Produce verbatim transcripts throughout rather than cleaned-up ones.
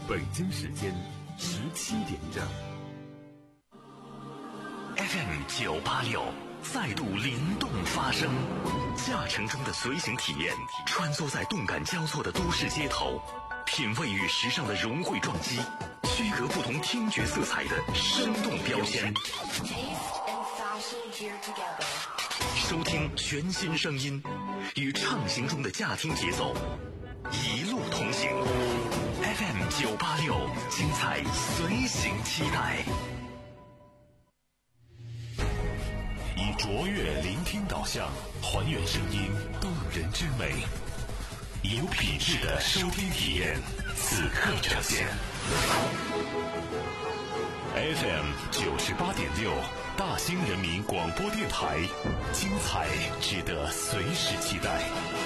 北京时间十七点整。 F M 九八六再度灵动发声，驾乘中的随行体验，穿梭在动感交错的都市街头，品味与时尚的融汇撞击，区隔不同听觉色彩的生动标签。收听全新声音，与畅行中的驾听节奏一路同行。F M 九八六，精彩随行期待。 以卓越聆听导向，还原声音动人之美，以有品质的收听体验，此刻呈现。F M 九十八点六，大兴人民广播电台，精彩值得随时期待。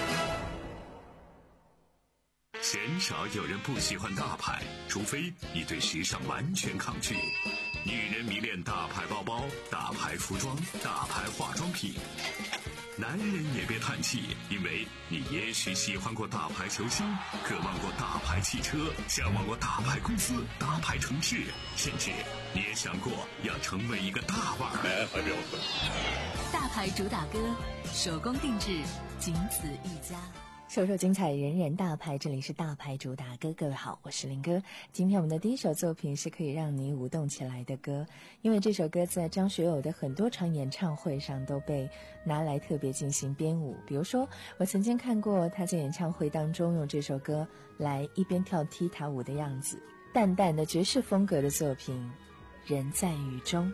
鲜少有人不喜欢大牌，除非你对时尚完全抗拒。女人迷恋大牌包包、大牌服装、大牌化妆品。男人也别叹气，因为你也许喜欢过大牌球星，渴望过大牌汽车，向往过大牌公司、大牌城市，甚至你也想过要成为一个大腕儿。 大牌主打歌，手工定制，仅此一家。 首首精彩，人人大牌，这里是大牌主打歌。各位好，我是林哥。今天我们的第一首作品是可以让你舞动起来的歌，因为这首歌在张学友的很多场演唱会上都被拿来特别进行编舞。比如说，我曾经看过他在演唱会当中用这首歌来一边跳踢踏舞的样子，淡淡的爵士风格的作品《人在雨中》。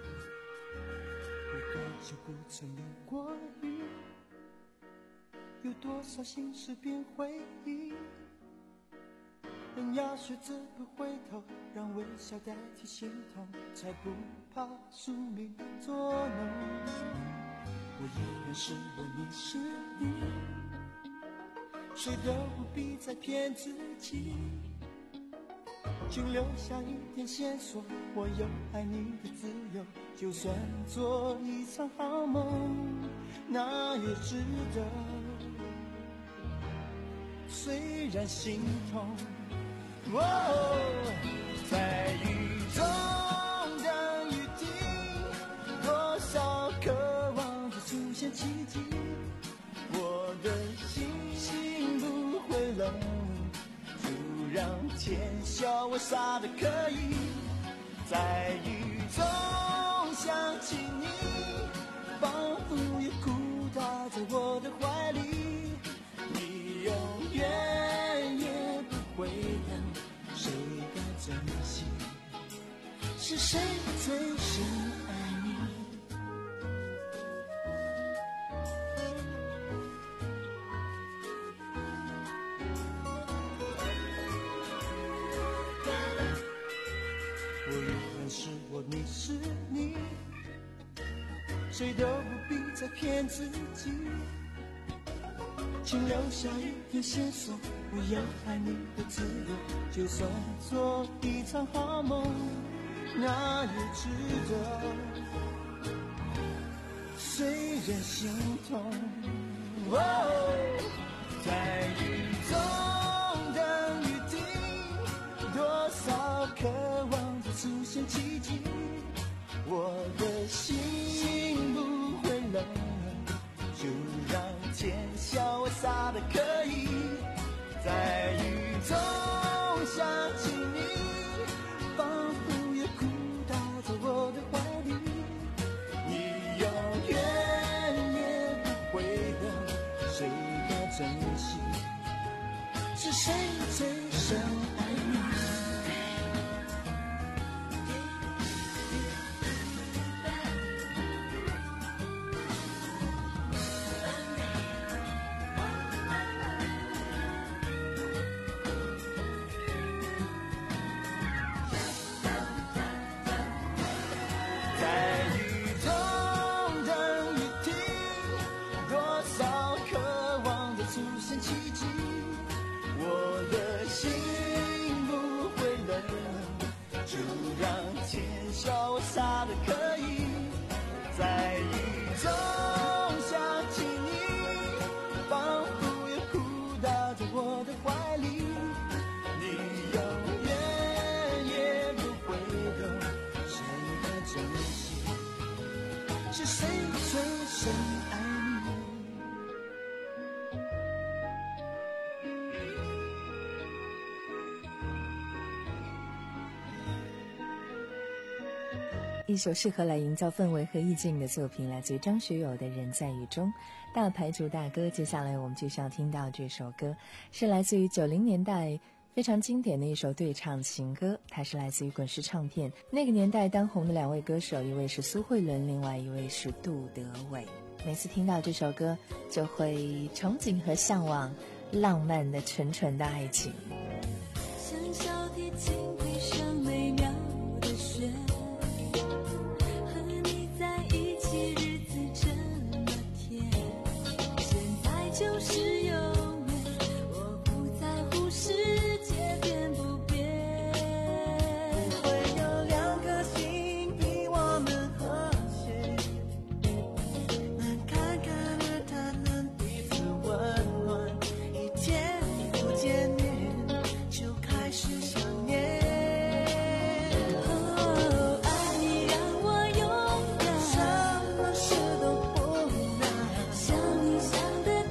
有多少心事变回忆，人要学着不回头，让微笑代替心痛，才不怕宿命捉弄。我依然是我，你是你，谁都不必再骗自己，请留下一点线索，我有爱你的自由，就算做一场好梦，那也值得。虽然心痛，哦，在雨中等雨停，多少渴望着出现奇迹，我的心心不会冷，就让天笑我傻得可以，在雨中想起你，仿佛有哭打在我的怀里，永远也不会等，谁该珍惜？是谁最深爱你？我依然是我，你是你，谁都不必再骗自己，请留下一点线索，我有爱你的自由，就算做一场好梦，那也值得。虽然心痛，哦，在雨中等雨停，多少渴望着出现奇迹，我的心不会冷，就让天笑我傻得可以，在雨中想起你，仿佛有哭打在我的怀里，你永远也不会等，谁该珍惜？是谁最深爱你？ 是谁最深爱你？ 一首适合来营造氛围和意境的作品，来自于张学友的《人在雨中》。大牌主打歌，接下来我们就是要听到这首歌，是来自于九零年代非常经典的一首对唱情歌，它是来自于滚石唱片。那个年代当红的两位歌手，一位是苏慧伦，另外一位是杜德伟。每次听到这首歌，就会憧憬和向往浪漫的纯纯的爱情。 像小提琴配上美妙的旋律，就是永远，我不在乎世界变不变。 不会有两颗心比我们和谐，能看看而他能彼此温暖，一天不见面就开始想念。 哦，爱你让我勇敢， 什么事都不难， 像你想的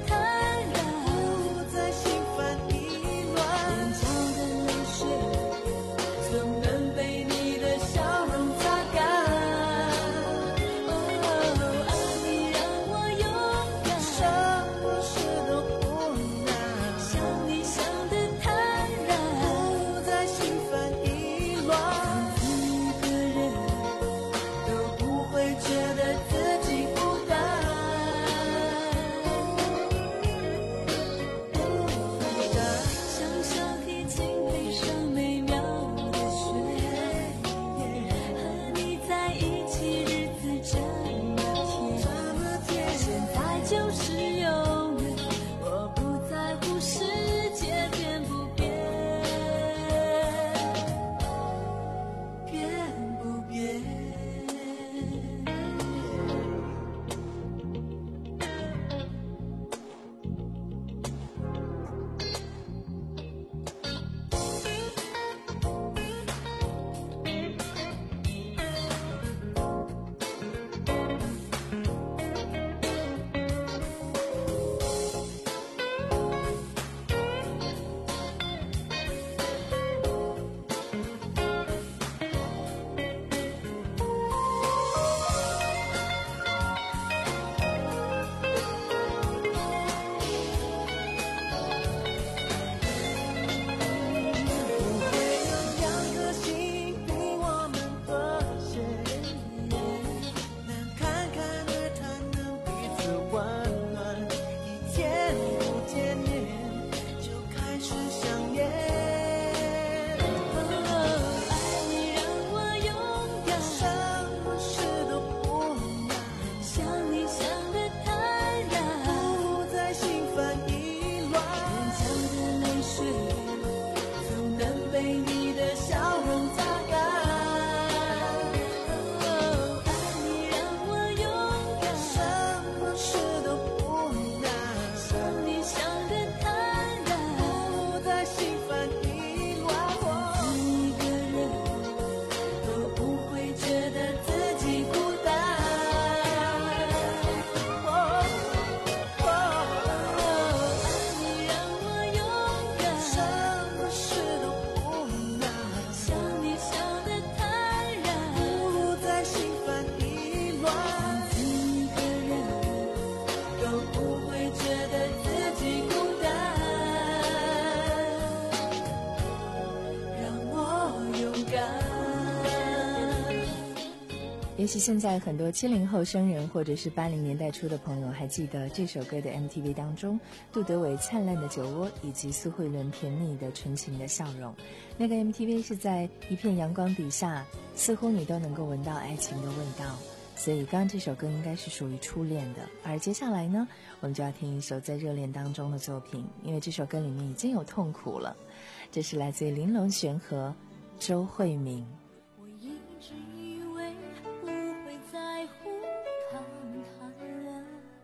也许现在很多七零后生人或者是八零年代初的朋友还记得这首歌的 M T V 当中，杜德伟灿烂的酒窝以及苏慧伦甜蜜的纯情的笑容。那个 M T V 是在一片阳光底下，似乎你都能够闻到爱情的味道。所以刚刚这首歌应该是属于初恋的。而接下来呢，我们就要听一首在热恋当中的作品，因为这首歌里面已经有痛苦了。这是来自于林隆璇和周慧敏。 我一直以为不会在乎看看了，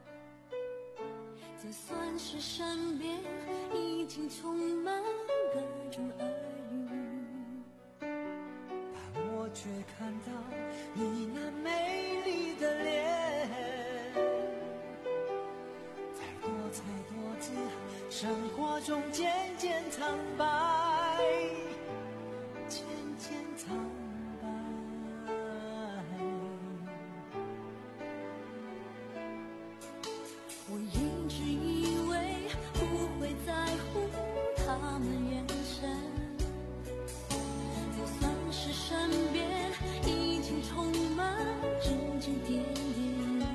就算是身边已经充满各种耳语， 当我却看到你那美丽的脸，才多才多姿，生活中渐渐苍白，渐渐苍白。 我一直以为不会在乎他们眼神，就算是身边已经充满指指点点，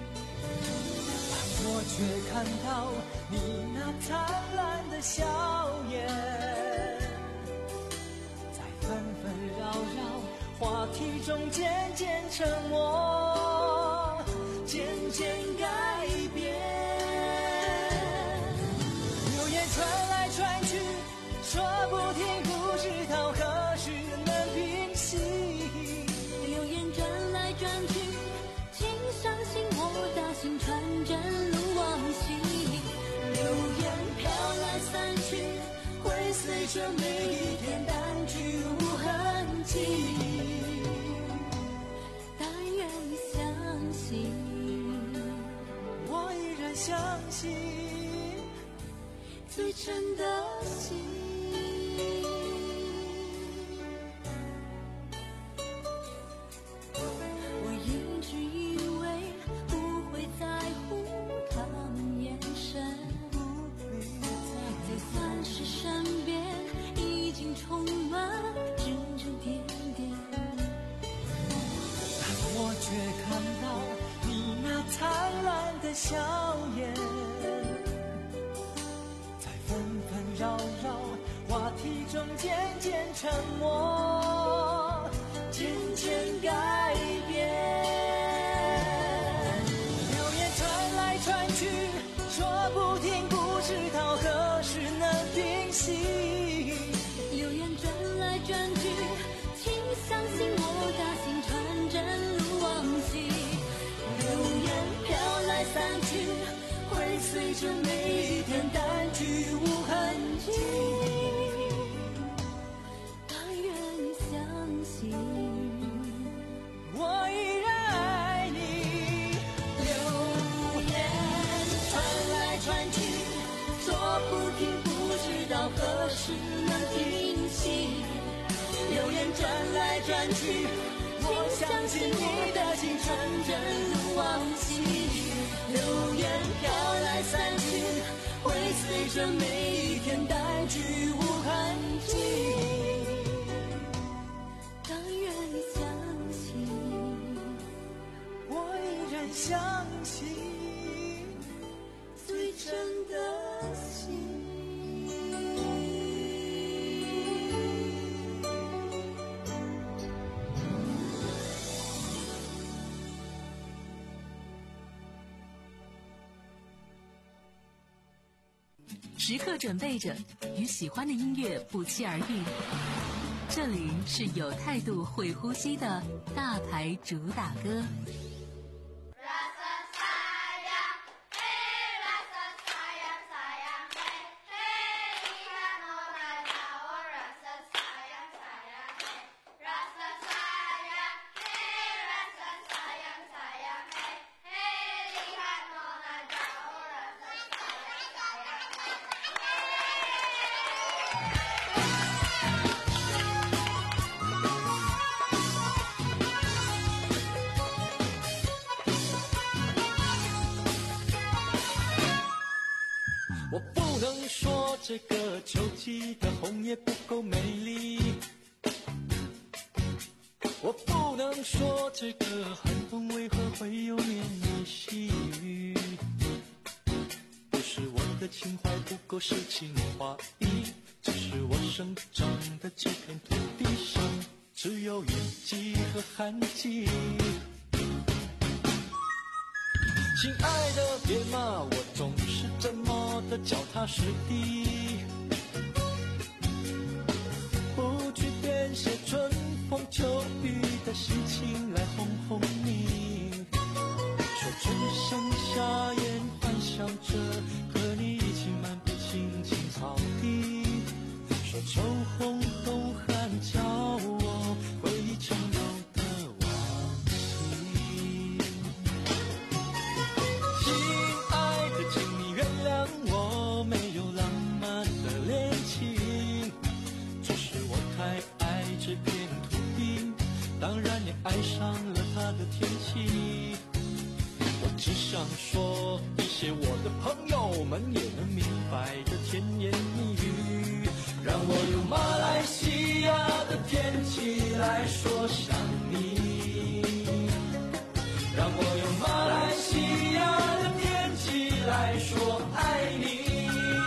我却看到你那灿烂的笑颜，在纷纷扰扰话题中渐渐沉默，渐渐改变。流言传来传去，说不停，不知道何时能平息。 流言转来转去，请相信我大心传真如往昔。流言飘来散去，会随着每一天淡去无痕迹。但愿你相信， 我依然相信最真的心。我一直以为不会在乎他们眼神，就算是身边已经充满指指点点， 但我却看到你那灿烂的笑颜，在纷纷扰扰话题中渐渐沉默，渐渐改变。流言传来传去，说不停，不知道何时能平息。 流言转来转去，请相信我大心传真如往昔。流言飘来散去，会随着每一天淡去无痕迹。但愿你相信， 我依然爱你。 流言传来传去，说不停，不知道何时能停息。流言转来转去，我相信你的心纯真如往昔。流言飘来散去，会随着每一天淡去无痕迹。但愿你相信， 我依然相信最真的心。 时刻准备着与喜欢的音乐不期而遇。这里是有态度会呼吸的大牌主打歌。 我不能说这个秋季的红叶不够美丽，我不能说这个寒风为何会有绵绵细雨，不是我的情怀不够诗情画意，只是我生长的这片土地上只有雨季和旱季。亲爱的，别骂我总是这么的脚踏实地，不去编写春风秋雨的心情来哄哄你。说春生夏燕，幻想着和你一起漫步青青草地。说秋红冬寒，叫我回忆成这片土地，当然也爱上了它的天气。我只想说一些我的朋友们也能明白的甜言蜜语，让我用马来西亚的天气来说想你，让我用马来西亚的天气来说爱你，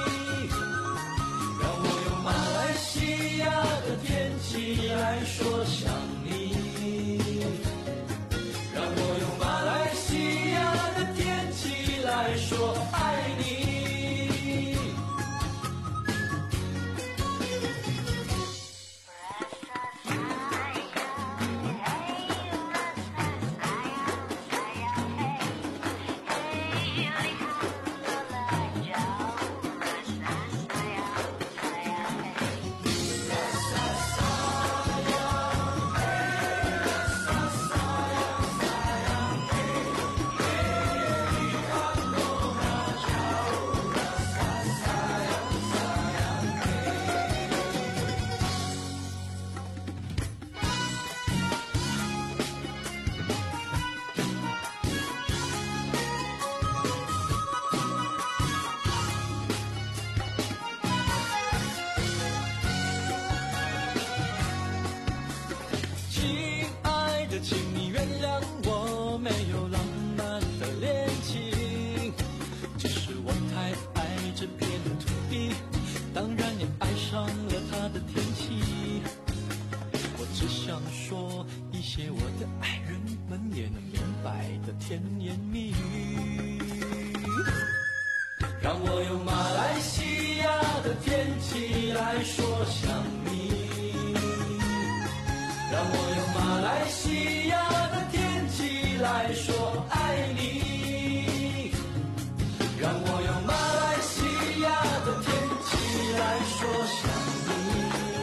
让我用马来西亚的天气来说想你，让我用马来西亚的天气来说爱你。请你原谅我没有浪漫的恋情，只是我太爱这片土地，当然也爱上了它的天气。我只想说一些我的爱人们也能明白的甜言蜜语，让我用马来西亚的天气来说想你，让我用马来西亚的天气来说爱你，让我用马来西亚的天气来说想你，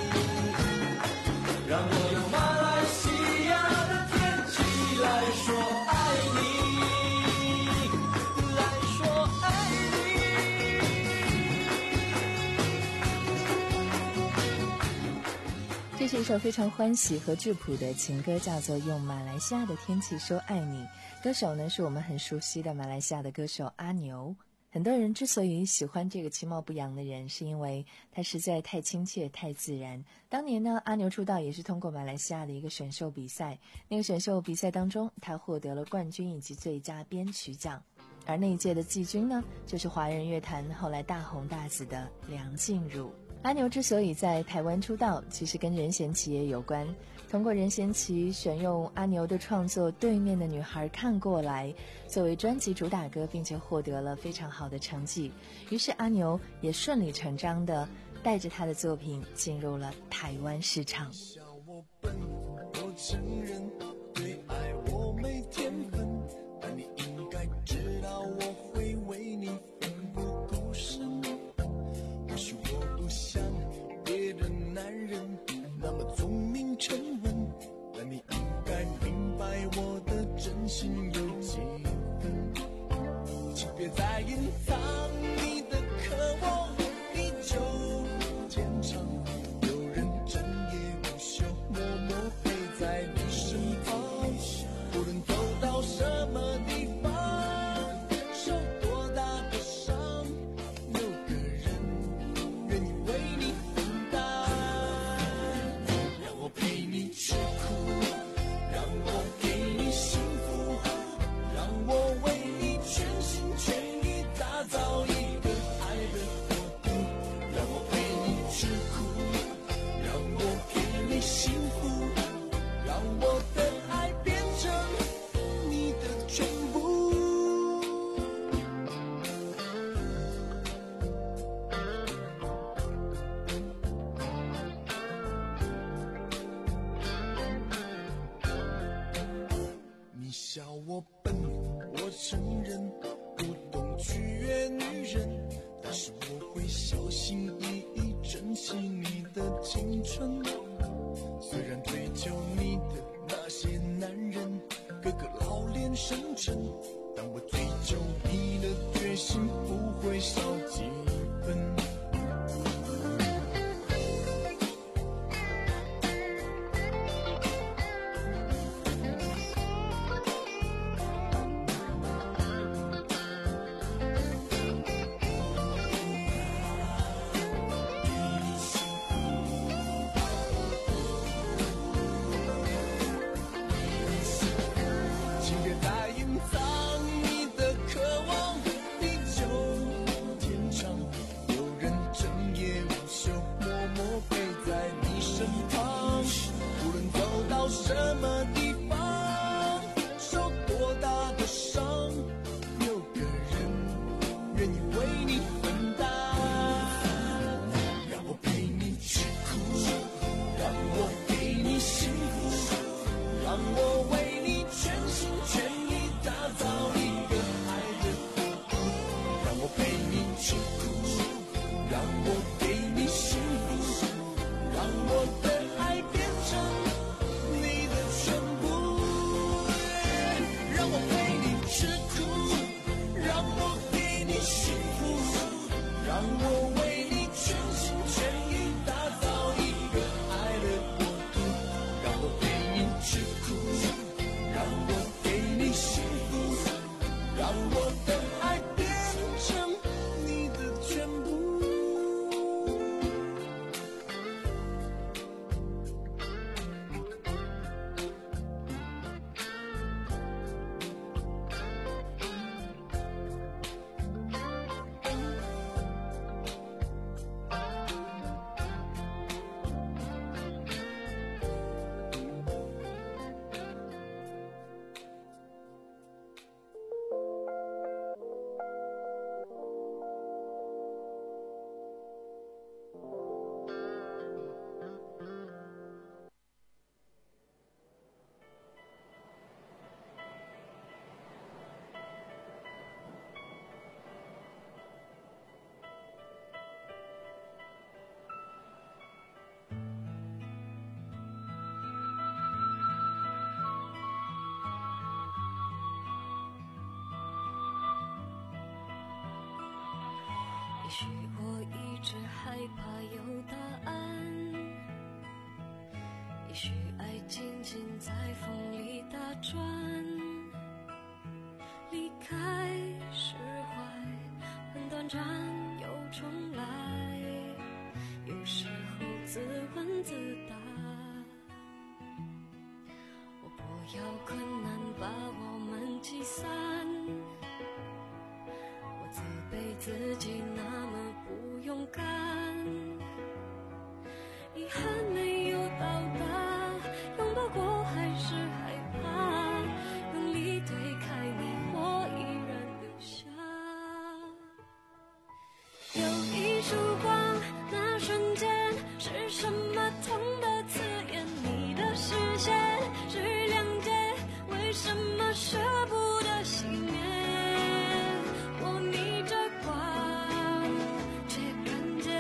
让我用马来西亚的天气来说爱你，来说爱你。这是一首非常欢喜和质朴的情歌，叫做《用马来西亚的天气说爱你》。歌手呢是我们很熟悉的马来西亚的歌手阿牛。很多人之所以喜欢这个其貌不扬的人，是因为他实在太亲切太自然。当年呢，阿牛出道也是通过马来西亚的一个选秀比赛，那个选秀比赛当中他获得了冠军以及最佳编曲奖，而那一届的季军呢就是华人乐坛后来大红大紫的梁静茹。阿牛之所以在台湾出道，其实跟任贤齐也有关。通过任贤齐选用阿牛的创作《对面的女孩看过来》作为专辑主打歌，并且获得了非常好的成绩，于是阿牛也顺理成章地带着他的作品进入了台湾市场。 笑我笨，我承认对爱我没天分，但你应该知道我会为你奋不顾身。或许我不像别的男人那么聪明沉稳，但你应该明白我的真心有几分。请别再隐藏你的渴望，你就坚强，有人整夜无休默默陪在你身旁，无论走到什么地方，受多大的伤，有个人愿意为你分担，让我陪你吃苦，让我给你幸福，让我为你全心全意打到什么地方，受多大的伤，有个人愿意为你分担。让我陪你去哭，让我给你幸福，让我为你全心全意打造一个爱的国度。让我陪你去哭，让我给你幸福，让我的爱变成你的全部。让我陪你吃苦，让我给你幸福，让我为你全心全意打造一个爱的国度。让我陪你吃苦，让我给你幸福，让我的爱变成你的全部。 也许我一直害怕有答案，也许爱静静在风里打转，离开释怀很短暂又重来，有时候自问自答，我不要困难把我们击散，我责备自己那么不勇敢，遗憾没有到达，拥抱过还是害怕，用力推开你我依然留下。有一束光，那瞬间是什么痛的刺眼，你的视线是谅解，为什么舍不得熄灭，我逆着光却看见，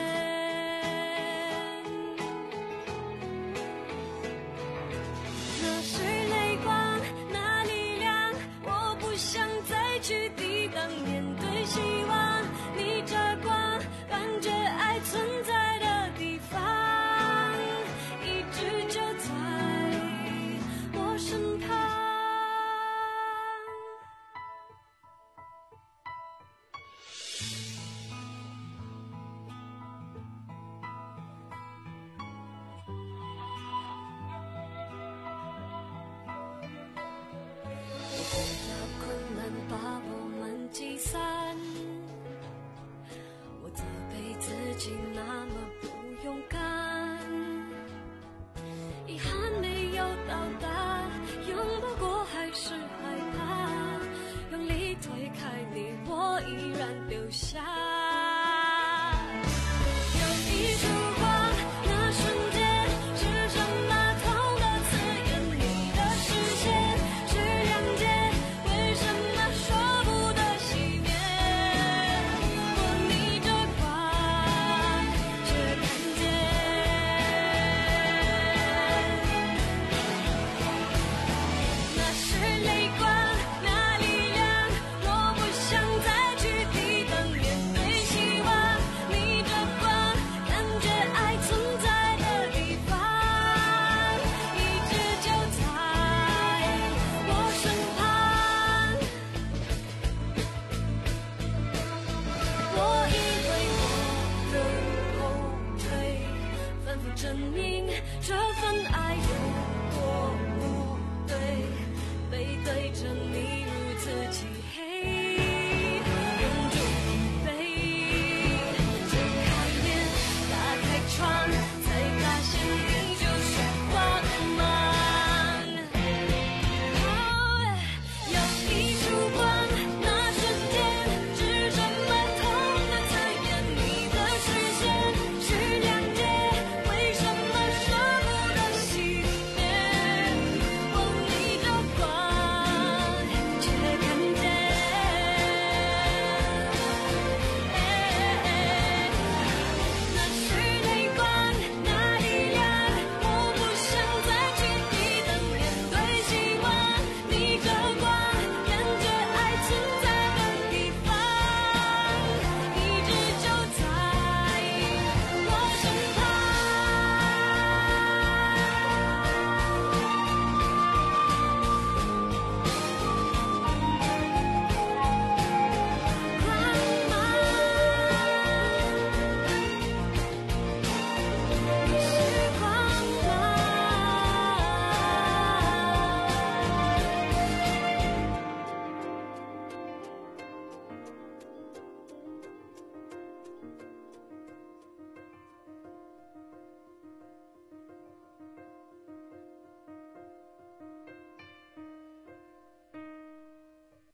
那是泪光，那力量，我不想再去抵挡，面对希望，逆着光，感觉爱存在的地方，一直就在我身旁。那困难把我们击散，我责备自己那么不勇敢，遗憾没有到达，拥抱过还是害怕，用力推开你我依然留下。有一束光，那瞬间是什么痛的刺眼，你的视线是谅解，为什么说不得熄灭，我逆着光却看见，那是泪光，那力量，我不想再去抵挡，面对希望，逆着光，感觉爱存在的地方，一直就在我身旁。我以为我的后退，反复证明这份爱有多不对，背对着你如此漆黑，忍住疲惫，睁开眼，打开窗，才发现你就是我的梦。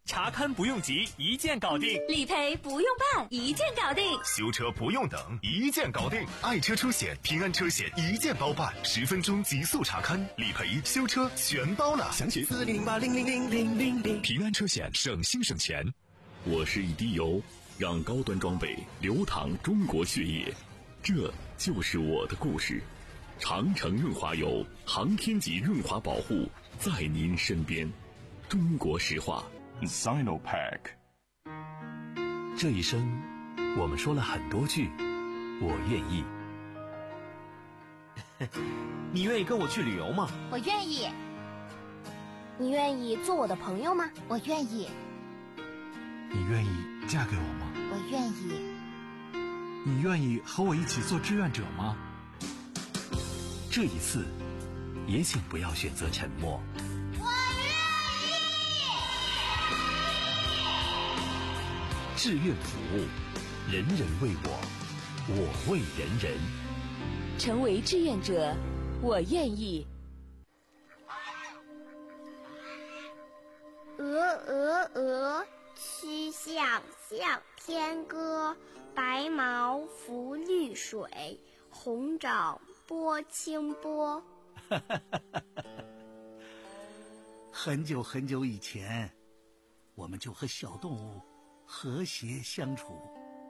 查勘不用急，一键搞定； 理赔不用办，一键搞定； 修车不用等，一键搞定。爱车出险，平安车险一键包办，十分钟极速查勘，理赔、修车全包了。详情四零零八零零零零零零。平安车险，省心省钱。 我是一滴油，让高端装备流淌中国血液，这就是我的故事。长城润滑油，航天级润滑保护，在您身边。中国石化。 Sinopack。 这一生我们说了很多句我愿意。 你愿意跟我去旅游吗？ 我愿意。你愿意做我的朋友吗？我愿意。 你愿意嫁给我吗？ 我愿意。 你愿意和我一起做志愿者吗？ 这一次也请不要选择沉默。志愿服务，人人为我，我为人人。 成为志愿者，我愿意。 鹅鹅鹅，曲项向天歌。白毛浮绿水，红掌拨清波。 很久很久以前，我们就和小动物和谐相处。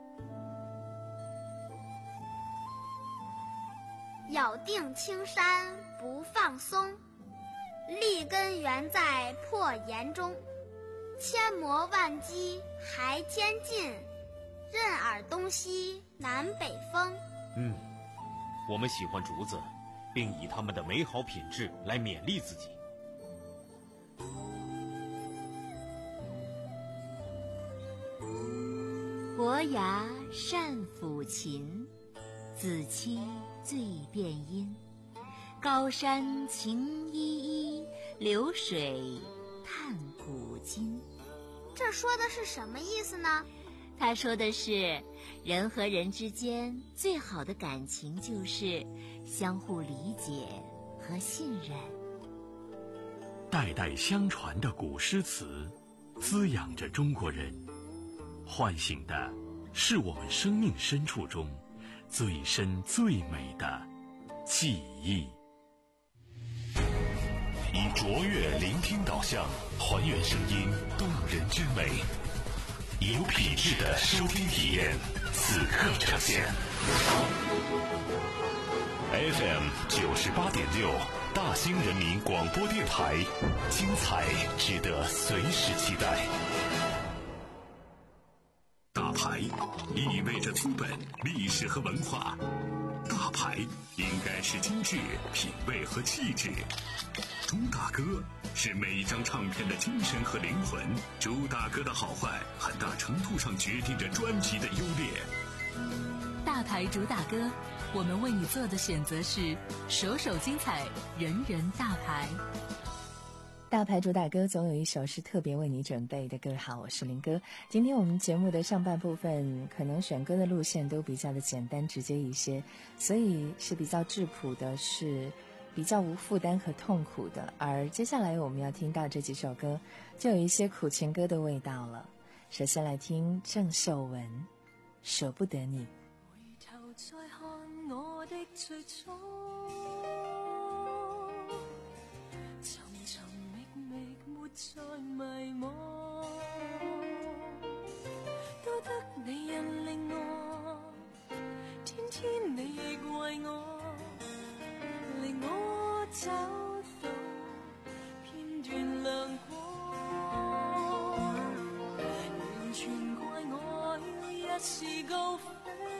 咬定青山不放松，立根原在破岩中。千磨万击还天进，任尔东西南北风。 嗯，我们喜欢竹子，并以它们的美好品质来勉励自己。 伯牙善抚琴，子期醉辨音。高山晴依依，流水叹古今。 这说的是什么意思呢？ 他说的是，人和人之间最好的感情就是相互理解和信任。 代代相传的古诗词，滋养着中国人，唤醒的是我们生命深处中最深最美的记忆。 以卓越聆听导向，还原声音动人之美，有品质的收听体验，此刻呈现。F M 九十八点六，大兴人民广播电台，精彩值得随时期待。 大牌意味着资本、历史和文化，大牌应该是精致、品味和气质。朱大哥是每一张唱片的精神和灵魂，朱大哥的好坏很大程度上决定着专辑的优劣。 大牌主打歌，我们为你做的选择是首首精彩，人人大牌。 大牌主打歌总有一首是特别为你准备的。各位好，我是林哥。今天我们节目的上半部分可能选歌的路线都比较的简单直接一些，所以是比较质朴的，是比较无负担和痛苦的。而接下来我们要听到这几首歌就有一些苦情歌的味道了。首先来听郑秀文《舍不得你》。 回头再看我的最初，寻寻觅觅没再迷惘，都得你引领我，天天你怪我，令我走到片段亮光，完全怪我要一時高飛，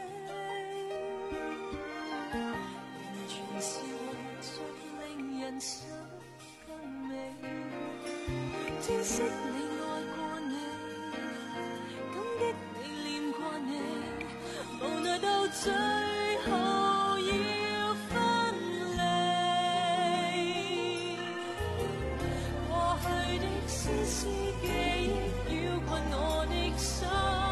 完全是為着令人想更美，珍惜你愛過你，感激你念過你，無奈到最後要分離，過去的絲絲記憶繞困我的心，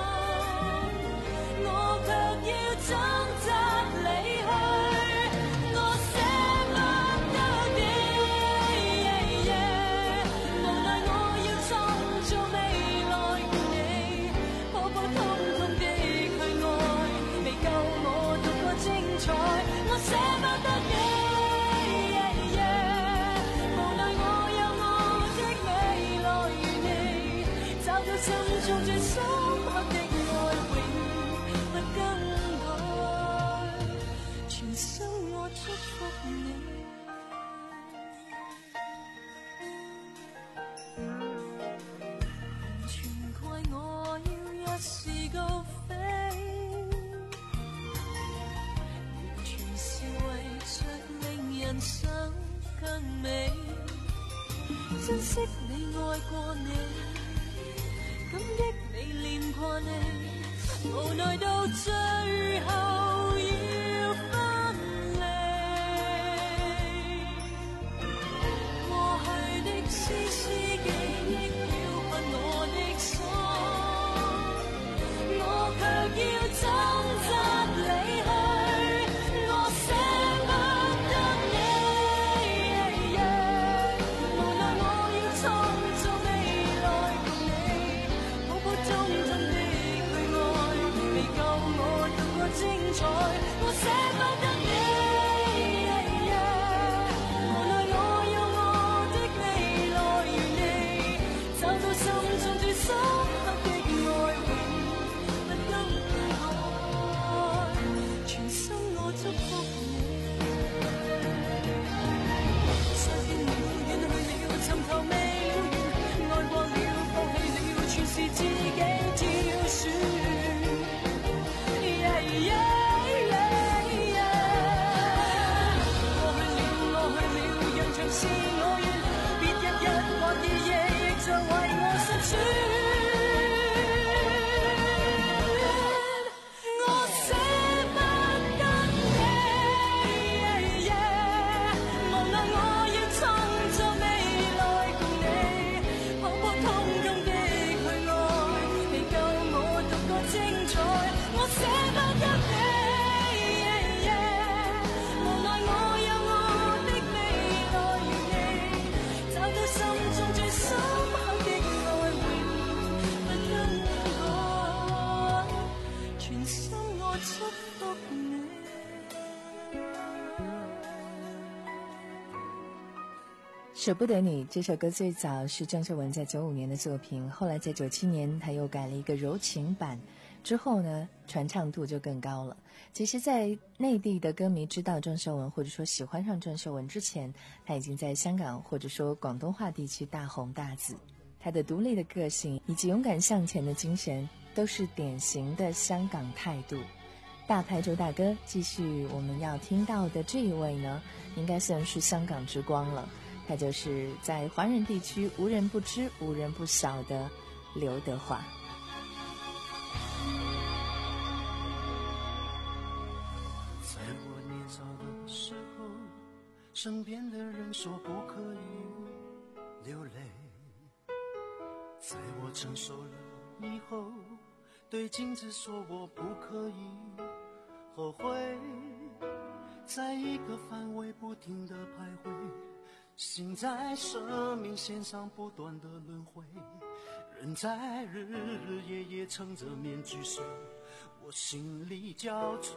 我卻要掙扎離去，我捨不得你，無奈我要創造未中最深刻的愛永不更改，全生我祝福你。全怪我要一時高飛，完全是為着令人生更美。珍惜你愛過你，感激你念過你，無奈到最後要分離。過去的絲絲記憶飄奔我的心，我卻要掙扎離去，我捨不得你，無奈我要創造未來共你，抱抱中真的去愛，未夠我獨個精彩，我捨不得你，無奈我有我的未來如你，找到心中最深刻的愛永不更改，全生我祝福你。世間無遠去了，尋求未了緣，愛過了，放棄了，全是自己挑選。Yeah, yeah, yeah, yeah. 過去了，我去了，讓長是我願，別日日或夜夜亦像為我實踐。我捨不得你，無奈我要創造未來共你，普普通通的去愛，未夠我獨個精彩，我捨不得你，無奈我有我的未來如你，找到心中最深刻的愛永不更改，全生我祝福你。 舍不得你这首歌最早是郑秀文在九五年的作品，后来在九七年他又改了一个柔情版，之后呢传唱度就更高了。其实在内地的歌迷知道郑秀文或者说喜欢上郑秀文之前，他已经在香港或者说广东话地区大红大紫。他的独立的个性以及勇敢向前的精神都是典型的香港态度。大牌主打歌继续我们要听到的这一位呢，应该算是香港之光了，他就是在华人地区无人不知无人不晓的刘德华。 在我年少的时候，身边的人说不可以流泪，在我成熟了以后，对镜子说我不可以后悔，在一个范围不停地徘徊，心在生命线上不断的轮回，人在日日夜夜撑着面具时，我心里交瘁。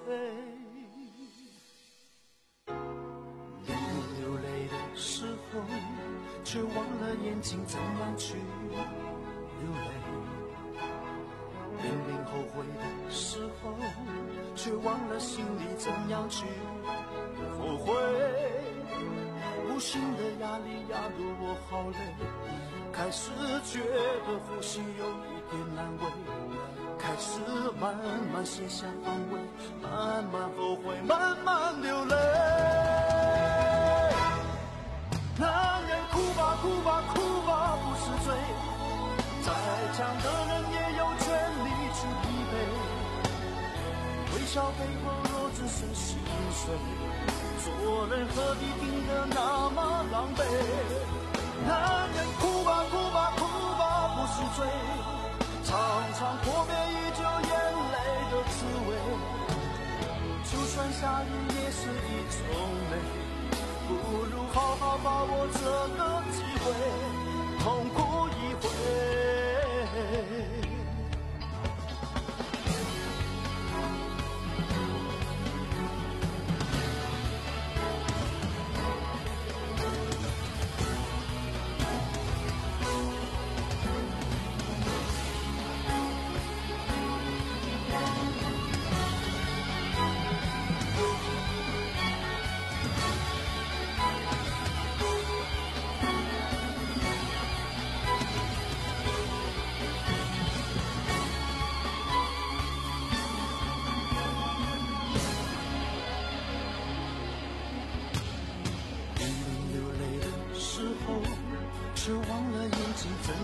流流泪的时候，却忘了眼睛怎样去流泪，明明后悔的时候，却忘了心里怎样去后悔。无形的压力压得我好累，开始觉得呼吸有一点难为，开始慢慢卸下防卫，慢慢后悔，慢慢流泪。男人哭吧哭吧哭吧不是罪，再强的人也有权利去疲惫，微笑背后若只是心碎，做人何必拼得那么狼狈。男人哭吧哭吧哭吧不是罪，常常破灭依旧眼泪的滋味，就算下雨也是一种美，不如好好把握这个机会，痛苦一回。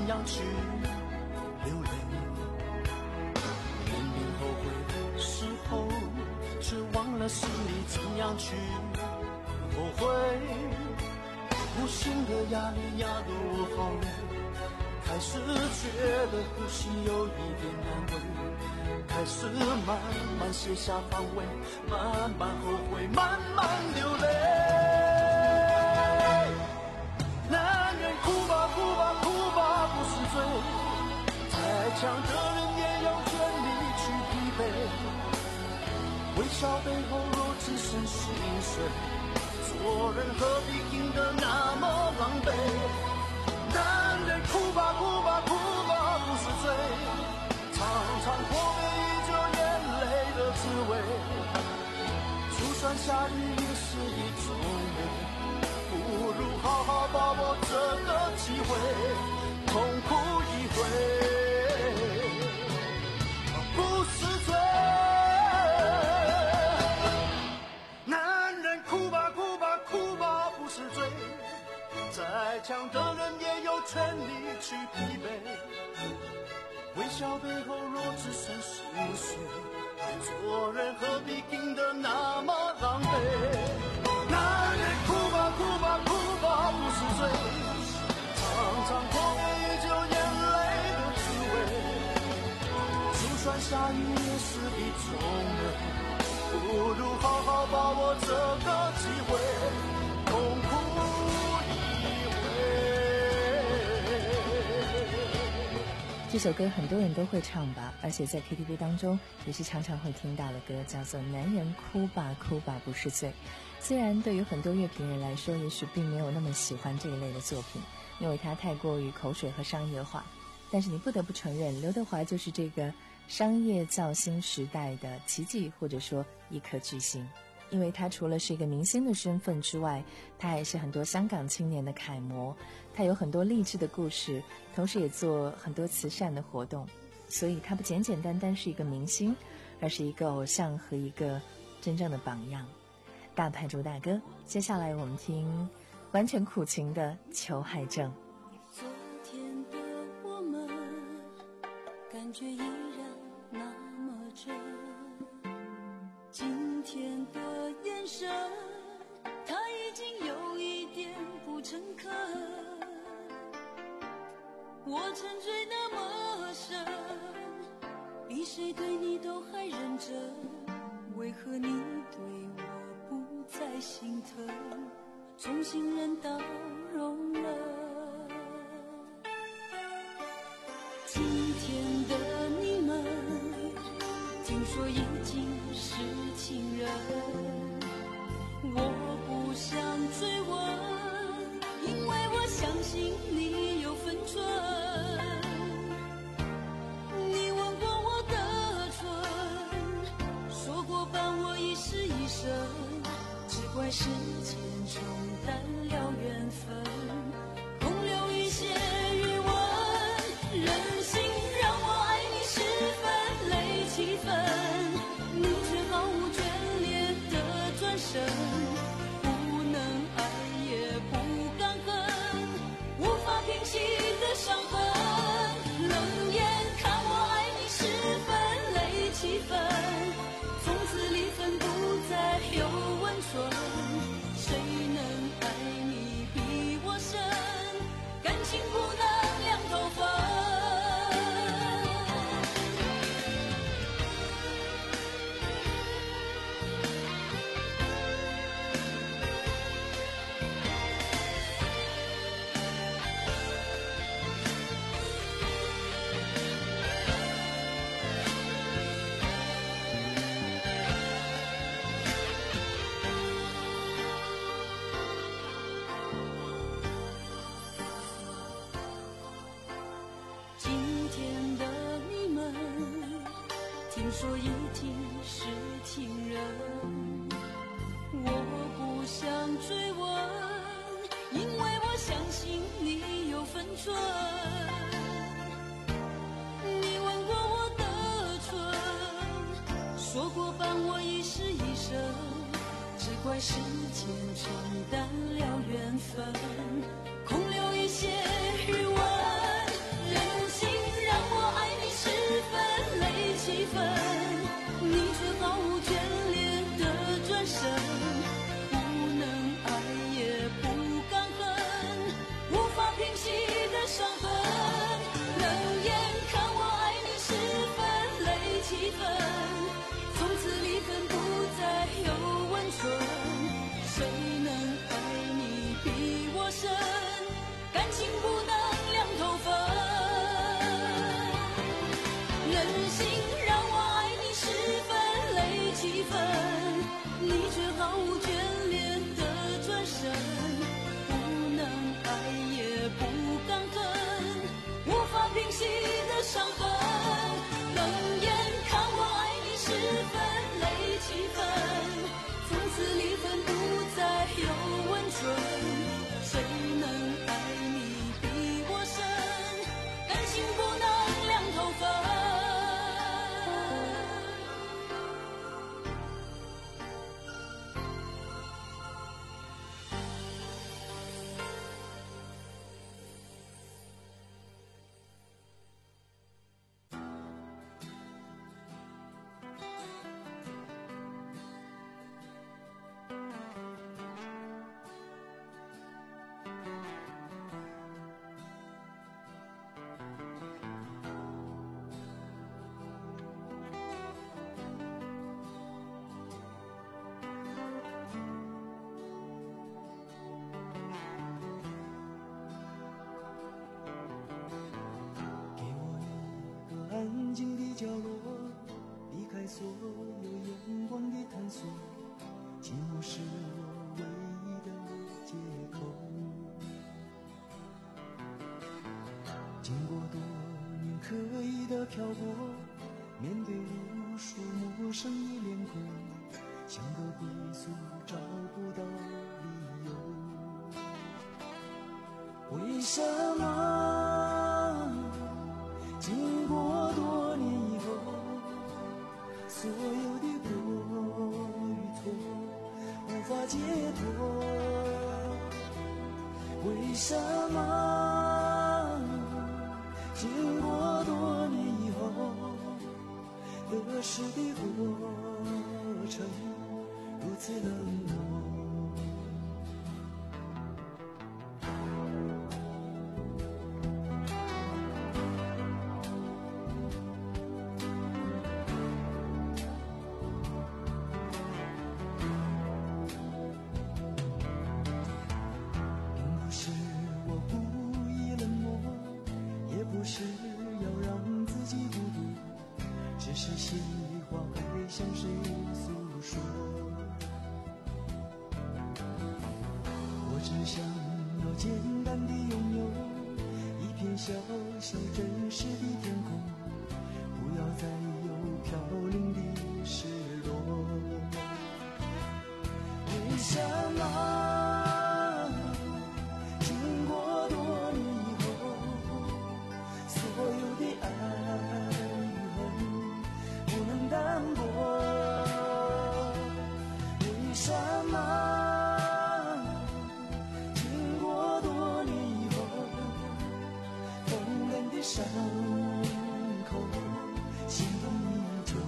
样去流泪？明明后悔的时候，却忘了心里怎样去后悔。无形的压力压得我好累，开始觉得呼吸有一点难为，开始慢慢卸下防卫，慢慢后悔，慢慢流泪。男人哭吧哭吧哭吧不是罪，再强的人也有权利去疲惫。微笑背后若只剩心碎，做人何必硬得那么狼狈？男人哭吧哭吧哭吧不是罪，常常破灭依旧眼泪的滋味。就算下雨也是一种美，不如好好把握这个机会，痛苦一回，不是罪。男人哭吧哭吧哭吧不是罪，再强的人也有权利去疲惫。微笑背后若只剩心碎，做人何必硬得那么狼狈？男人哭吧哭吧哭吧不是罪，常常破灭依旧眼泪的滋味。就算下雨也是一种美，不如好好把握这个机会，痛苦一回。 这首歌很多人都会唱吧，而且在 K T V 当中也是常常会听到的歌，叫做《男人哭吧哭吧不是罪》。虽然对于很多乐评人来说，也许并没有那么喜欢这一类的作品，因为它太过于口水和商业化，但是你不得不承认，刘德华就是这个商业造星时代的奇迹，或者说一颗巨星。因为他除了是一个明星的身份之外，他还是很多香港青年的楷模，他有很多励志的故事，同时也做很多慈善的活动，所以他不简简单单是一个明星，而是一个偶像和一个真正的榜样。大牌主打歌，接下来我们听完全苦情的裘海正。 昨天的我们感觉依然那么真，今天的眼神它已经有一点不诚恳，我沉醉那么深，比谁对你都还认真，为何你对我不再心疼，重新人到容忍。今天的你们听说已经是情人，我不想追问，因为我相信你有分寸。你吻过我的唇，说过伴我一世一生，只怪时间冲淡了缘分，空留一些余温。任性让我爱你十分累七分，你却毫无眷恋的转身，不能爱也不敢恨，无法平息的伤痕。冷眼看我爱你十分累七分，从此离分不再有温存，谁能爱你比我深，感情不能两头分。听说已经是情人，我不想追问，因为我相信你有分寸。你吻过我的唇，说过伴我一世一生，只怪时间冲淡了缘分，空留一些余温。 角落，离开所有眼光的探索，寂寞是我唯一的借口。经过多年刻意的漂泊，面对无数陌生的脸孔，想个归宿找不到理由。为什么经过多年以后，所有的过与错无法解脱？为什么经过多年以后，得失的过程如此冷漠？小小真实的天空，不要再有飘零的失落。为什么经过多年以后，所有的爱与恨不能淡薄？为什么经过多年以后，伤口心痛依旧？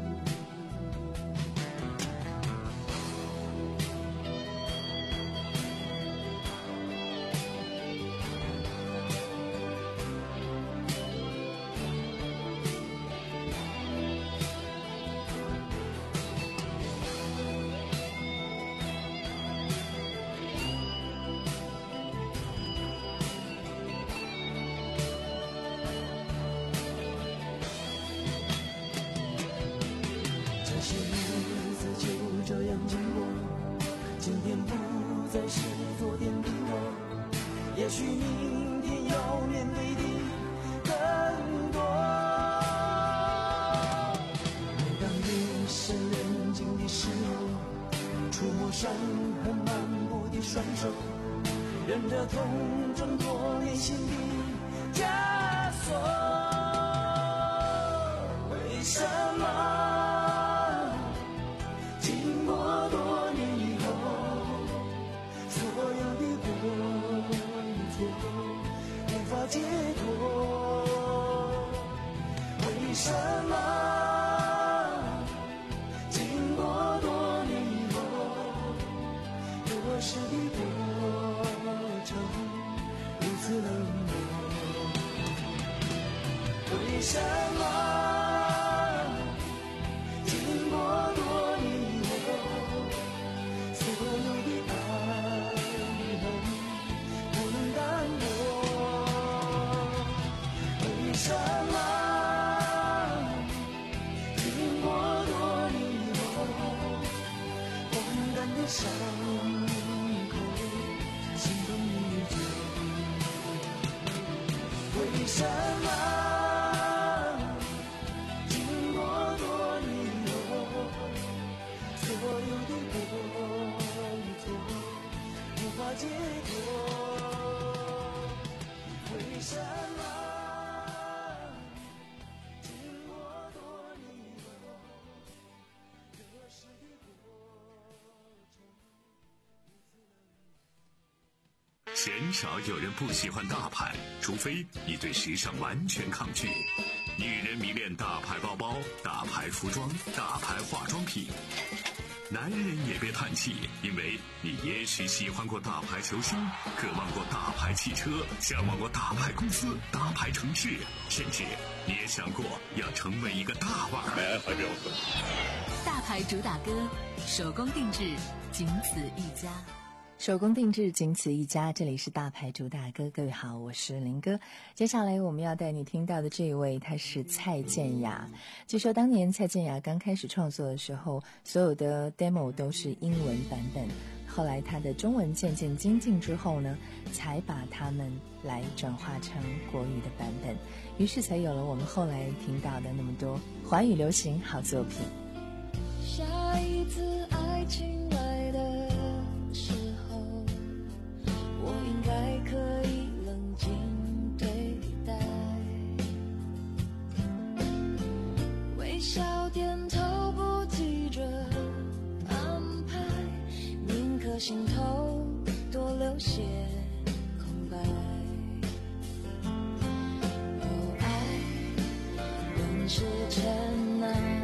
再是昨天的我，也许明天要面对的更多。每当夜深人静的时候，触摸伤痕漫步的双手，忍着痛挣脱内心的枷锁。为什么经过多年以后，所有的过与错无法解脱？为什么经过多年以后，得失的过程如此冷漠？为什么经过多年以后，所有的爱不能淡薄？为什么经过多年以后，荒诞的伤口心痛依旧？为什么经过多年以后，所有的过与错无法解脱？为什么经过多年以后，得失的过程如此冷漠？ 鲜少有人不喜欢大牌，除非你对时尚完全抗拒。女人迷恋大牌包包、大牌服装、大牌化妆品。男人也别叹气，因为你也许喜欢过大牌球星，渴望过大牌汽车，向往过大牌公司、大牌城市，甚至你也想过要成为一个大腕儿。 大牌主打歌，手工定制，仅此一家。 手工定制，仅此一家。这里是大牌主打歌，各位好，我是林哥。接下来我们要带你听到的这一位，他是蔡健雅。据说当年蔡健雅刚开始创作的时候，所有的 demo 都是英文版本，后来他的中文渐渐精进之后呢，才把它们来转化成国语的版本，于是才有了我们后来听到的那么多华语流行好作品。 下一次爱情来的时候，我应该可以冷静对待，微笑点头不急着安排，宁可心头多留些空白。哦，爱本是尘埃，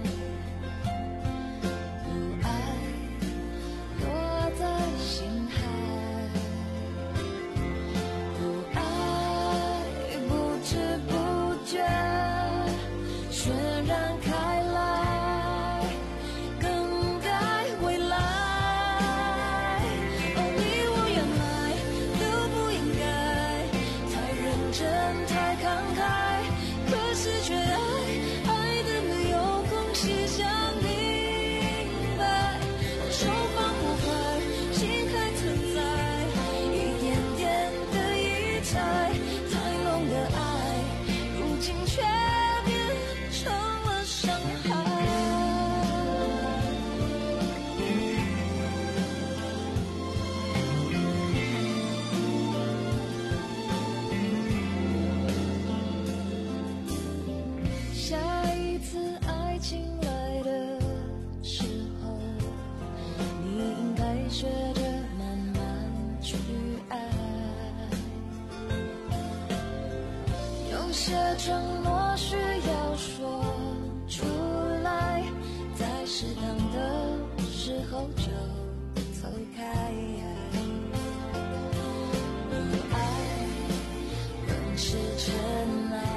承诺需要说出来，在适当的时候就走开。爱本是尘埃，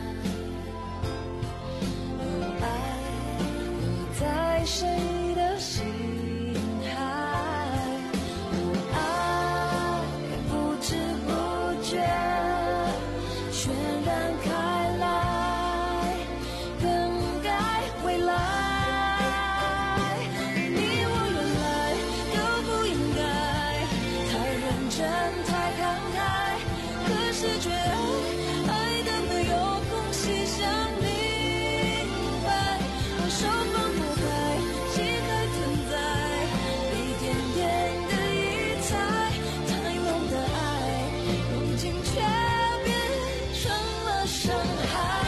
爱又在谁的心海？爱不知不觉渲染开来，更改未来。你我原来都不应该太认真太慷慨，可是却爱爱的没有空隙想明白。我手放不开，心还存在，一点点的疑猜，太浓的爱如今却成了伤害。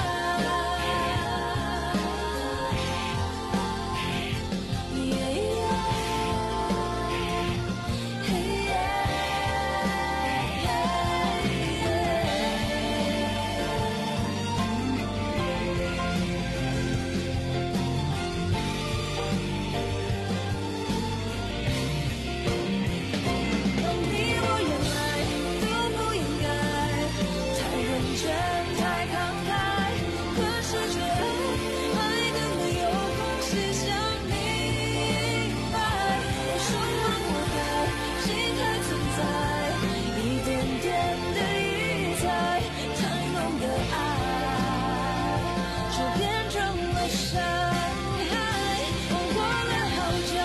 你我原来都不应该太认真太慷慨，可是却爱的没有空隙想明白。我手放不开，心还存在，一点点的疑猜，太浓的爱就变成了伤害。忘过了好久，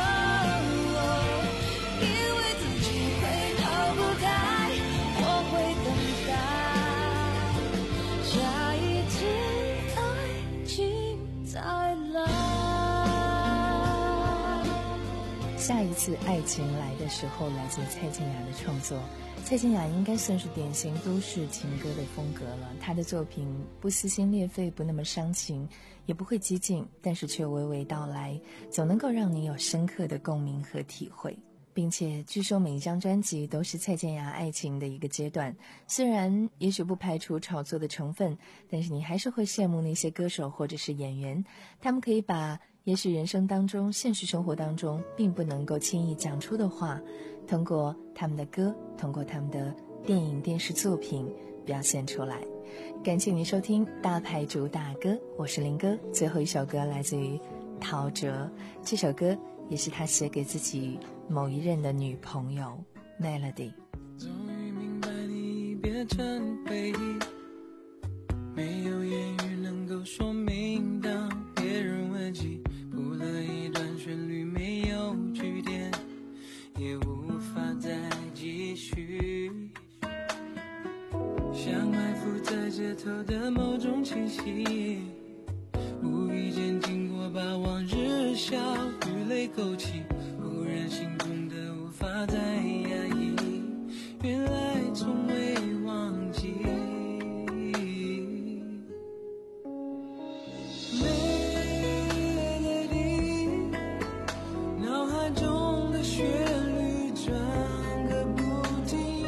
以为自己会逃不开，我会等待下一次爱情再来。 下一次爱情来的时候，来自蔡健雅的创作。蔡健雅应该算是典型都市情歌的风格了，她的作品不撕心裂肺，不那么伤情，也不会激进，但是却娓娓道来，总能够让你有深刻的共鸣和体会。并且据说每一张专辑都是蔡健雅爱情的一个阶段，虽然也许不排除炒作的成分，但是你还是会羡慕那些歌手或者是演员，他们可以把也许人生当中现实生活当中并不能够轻易讲出的话，通过他们的歌，通过他们的电影电视作品表现出来。感谢您收听大牌主打歌，我是林哥。最后一首歌来自于陶喆，这首歌也是他写给自己某一任的女朋友 Melody。 终于明白你变成回忆，没有言语能够说明，当别人问起谱了一段旋律，没有句点也无法再继续，像埋伏在街头的某种气息，无意间经过把往日笑与泪勾起，忽然心中的无法再压抑，原来从未忘记。Melody， 脑海中的旋律转个不停，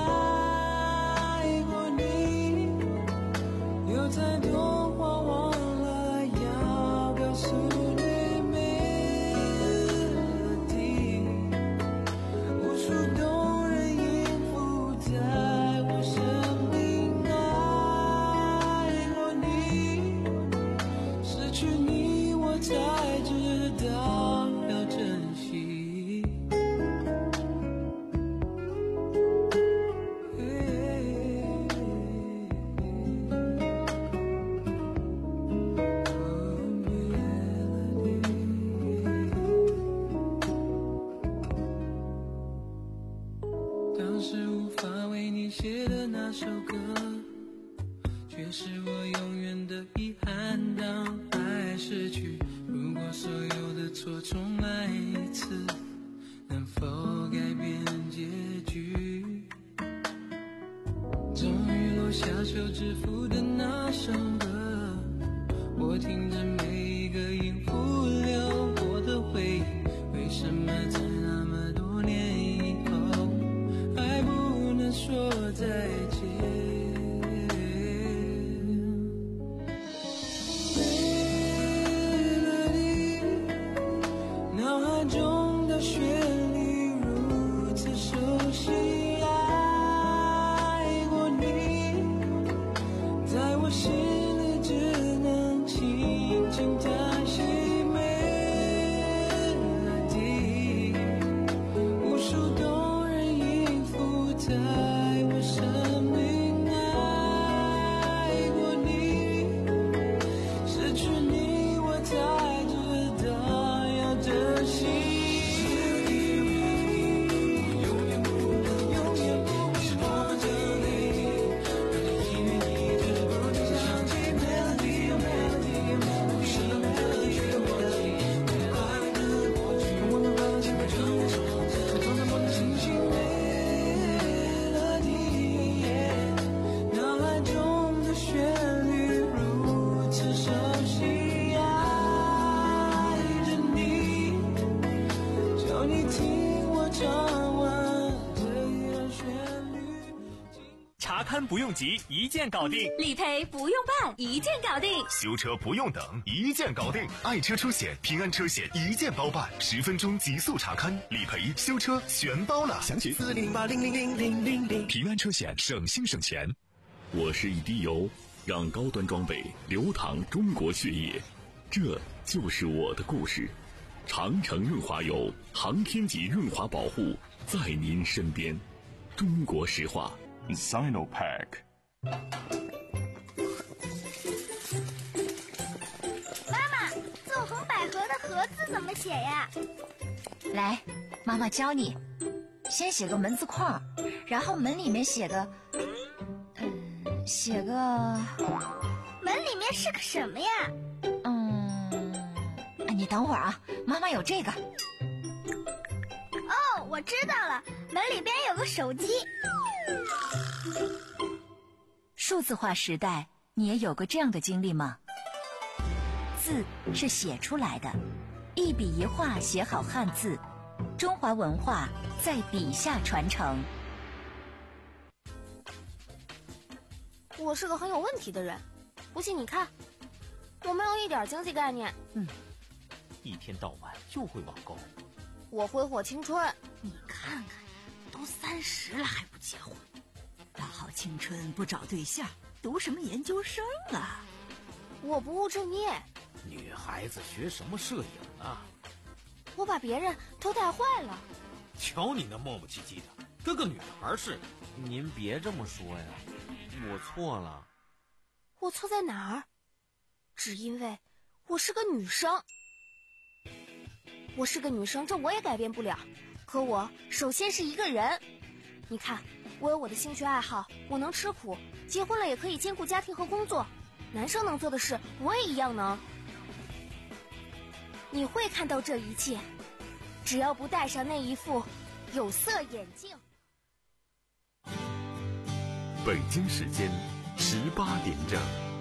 爱过你，有太多话忘了要告诉你。Melody， 无数动人音符在我生命，爱过你，失去你我才知道要珍惜。当时无法为你写的那首歌，却是我永远的遗憾。当爱逝去，如果所有的错重来一次，能否改变结局？终于落下手指符的那首歌，我听着每一个音符流过的回忆，为什么在那么多年以后还不能说再见？Melody， 脑海中的旋律如此熟悉，爱过你，在我心里只能轻轻叹息。Melody， 无数动人音符在我生命，爱过你，失去你我才知道要珍惜。永远不能，永远不是我们这里，让这音乐一直不停响起。Melody， Melody， 不是能可以去忘记未来的过去，我们把情歌唱在手，放在我的心心。Melody， 脑海中的旋律如此熟悉，爱着你，叫你听我唱完这一段旋律。 查看不用急，一键搞定； 理赔不用办，一键搞定。 修车不用等，一键搞定。爱车出险，平安车险一键包办，十分钟极速查看，理赔、修车全包了。详询四零八零零零零零零。平安车险，省心省钱。 我是一滴油，让高端装备流淌中国血液，这就是我的故事。长城润滑油，航天级润滑保护，在您身边。中国石化 Sinopec。 妈妈，纵横捭阖的阖字怎么写呀？ 来，妈妈教你，先写个门字框，然后门里面写个，嗯，写个， 门里面是个什么呀？ 嗯，哎，你等会儿啊，妈妈有这个。 哦，我知道了，门里边有个手机。 数字化时代，你也有过这样的经历吗？字是写出来的，一笔一画写好汉字，中华文化在笔下传承。 我是个很有问题的人，不信你看，我没有一点经济概念。 嗯，一天到晚就会网购。 我挥霍青春，你看看，都三十了还不结婚。 大好青春不找对象，读什么研究生啊？ 我不务正业。 女孩子学什么摄影啊？ 我把别人都带坏了。 瞧你那磨磨唧唧的，跟个女孩似的。 您别这么说呀，我错了。 我错在哪儿？只因为我是个女生。我是个女生，这我也改变不了。可我首先是一个人。你看，我有我的兴趣爱好，我能吃苦，结婚了也可以兼顾家庭和工作。男生能做的事，我也一样能。你会看到这一切，只要不戴上那一副有色眼镜。 北京时间十八点整。